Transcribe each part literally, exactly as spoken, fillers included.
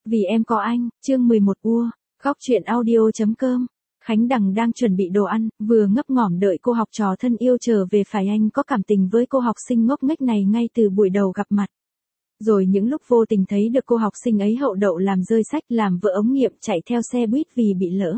Vì em có anh, chương mười một ua, góc truyện audio.com. Khánh Đằng đang chuẩn bị đồ ăn, vừa ngấp nghỏm đợi cô học trò thân yêu trở về, phải anh có cảm tình với cô học sinh ngốc nghếch này ngay từ buổi đầu gặp mặt. Rồi những lúc vô tình thấy được cô học sinh ấy hậu đậu làm rơi sách, làm vỡ ống nghiệm, chạy theo xe buýt vì bị lỡ.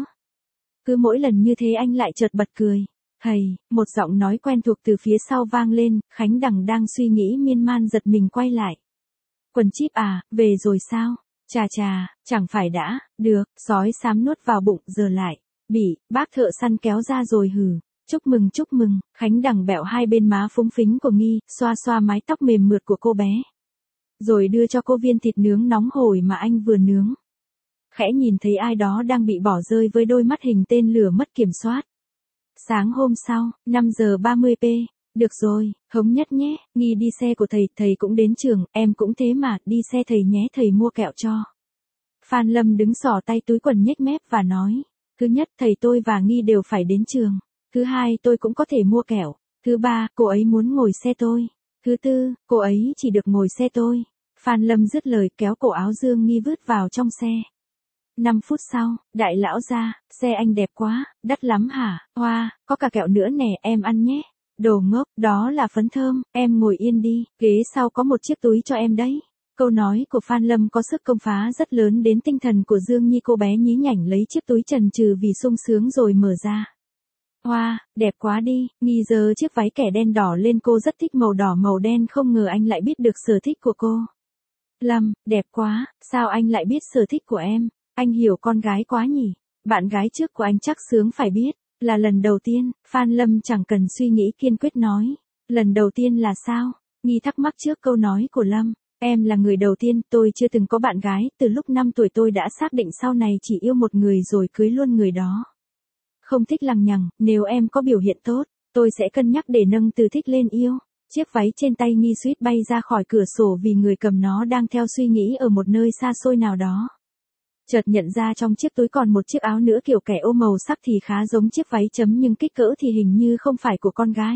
Cứ mỗi lần như thế anh lại chợt bật cười. Thầy, một giọng nói quen thuộc từ phía sau vang lên. Khánh Đằng đang suy nghĩ miên man giật mình quay lại. Quần chíp à, về rồi sao? Chà chà, chẳng phải đã, được, sói xám nuốt vào bụng giờ lại. Bị, bác thợ săn kéo ra rồi hừ. Chúc mừng chúc mừng, Khánh Đằng bẹo hai bên má phúng phính của Nghi, xoa xoa mái tóc mềm mượt của cô bé. Rồi đưa cho cô viên thịt nướng nóng hổi mà anh vừa nướng. Khẽ nhìn thấy ai đó đang bị bỏ rơi với đôi mắt hình tên lửa mất kiểm soát. Sáng hôm sau, năm giờ ba mươi p. Được rồi, thống nhất nhé, Nghi đi xe của thầy, thầy cũng đến trường, em cũng thế mà, đi xe thầy nhé, thầy mua kẹo cho. Phan Lâm đứng xỏ tay túi quần nhếch mép và nói, thứ nhất thầy tôi và Nghi đều phải đến trường. Thứ hai tôi cũng có thể mua kẹo. Thứ ba, cô ấy muốn ngồi xe tôi. Thứ tư, cô ấy chỉ được ngồi xe tôi. Phan Lâm dứt lời kéo cổ áo Dương Nghi vứt vào trong xe. Năm phút sau, đại lão ra, xe anh đẹp quá, đắt lắm hả? Hoa, có cả kẹo nữa nè, em ăn nhé. Đồ ngốc, đó là phấn thơm, em ngồi yên đi, ghế sau có một chiếc túi cho em đấy. Câu nói của Phan Lâm có sức công phá rất lớn đến tinh thần của Dương Nhi, cô bé nhí nhảnh lấy chiếc túi chần chừ vì sung sướng rồi mở ra. Hoa, đẹp quá đi, Nghi giơ chiếc váy kẻ đen đỏ lên, cô rất thích màu đỏ màu đen, không ngờ anh lại biết được sở thích của cô. Lâm, đẹp quá, sao anh lại biết sở thích của em? Anh hiểu con gái quá nhỉ, bạn gái trước của anh chắc sướng phải biết, là lần đầu tiên. Phan Lâm chẳng cần suy nghĩ kiên quyết nói, lần đầu tiên là sao? Nghi thắc mắc trước câu nói của Lâm. Em là người đầu tiên, tôi chưa từng có bạn gái, từ lúc năm tuổi tôi đã xác định sau này chỉ yêu một người rồi cưới luôn người đó. Không thích lằng nhằng, nếu em có biểu hiện tốt, tôi sẽ cân nhắc để nâng từ thích lên yêu. Chiếc váy trên tay Nghi suýt bay ra khỏi cửa sổ vì người cầm nó đang theo suy nghĩ ở một nơi xa xôi nào đó. Chợt nhận ra trong chiếc túi còn một chiếc áo nữa kiểu kẻ ô màu sắc thì khá giống chiếc váy chấm nhưng kích cỡ thì hình như không phải của con gái.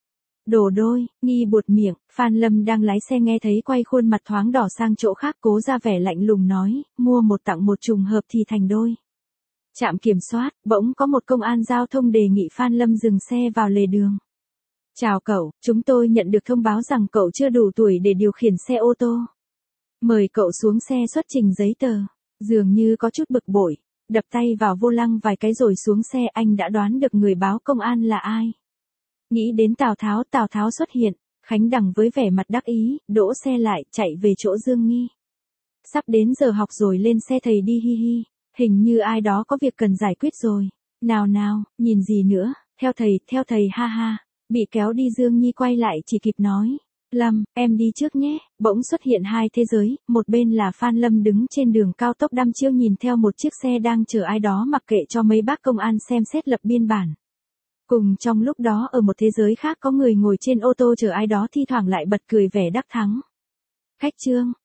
Đồ đôi, Nghi buột miệng. Phan Lâm đang lái xe nghe thấy quay khuôn mặt thoáng đỏ sang chỗ khác, cố ra vẻ lạnh lùng nói, mua một tặng một trùng hợp thì thành đôi. Trạm kiểm soát, bỗng có một công an giao thông đề nghị Phan Lâm dừng xe vào lề đường. Chào cậu, chúng tôi nhận được thông báo rằng cậu chưa đủ tuổi để điều khiển xe ô tô. Mời cậu xuống xe xuất trình giấy tờ. Dường như có chút bực bội, đập tay vào vô lăng vài cái rồi xuống xe. Anh đã đoán được người báo công an là ai. Nghĩ đến Tào Tháo, Tào Tháo xuất hiện. Khánh Đằng với vẻ mặt đắc ý, đỗ xe lại, chạy về chỗ Dương Nghi. Sắp đến giờ học rồi, lên xe thầy đi, hi hi. Hình như ai đó có việc cần giải quyết rồi. Nào nào, nhìn gì nữa, theo thầy, theo thầy, ha ha. Bị kéo đi Dương Nhi quay lại chỉ kịp nói, Lâm, em đi trước nhé. Bỗng xuất hiện hai thế giới, một bên là Phan Lâm đứng trên đường cao tốc đăm chiêu nhìn theo một chiếc xe đang chở ai đó, mặc kệ cho mấy bác công an xem xét lập biên bản. Cùng trong lúc đó ở một thế giới khác có người ngồi trên ô tô chờ ai đó, thi thoảng lại bật cười vẻ đắc thắng. Khách trương,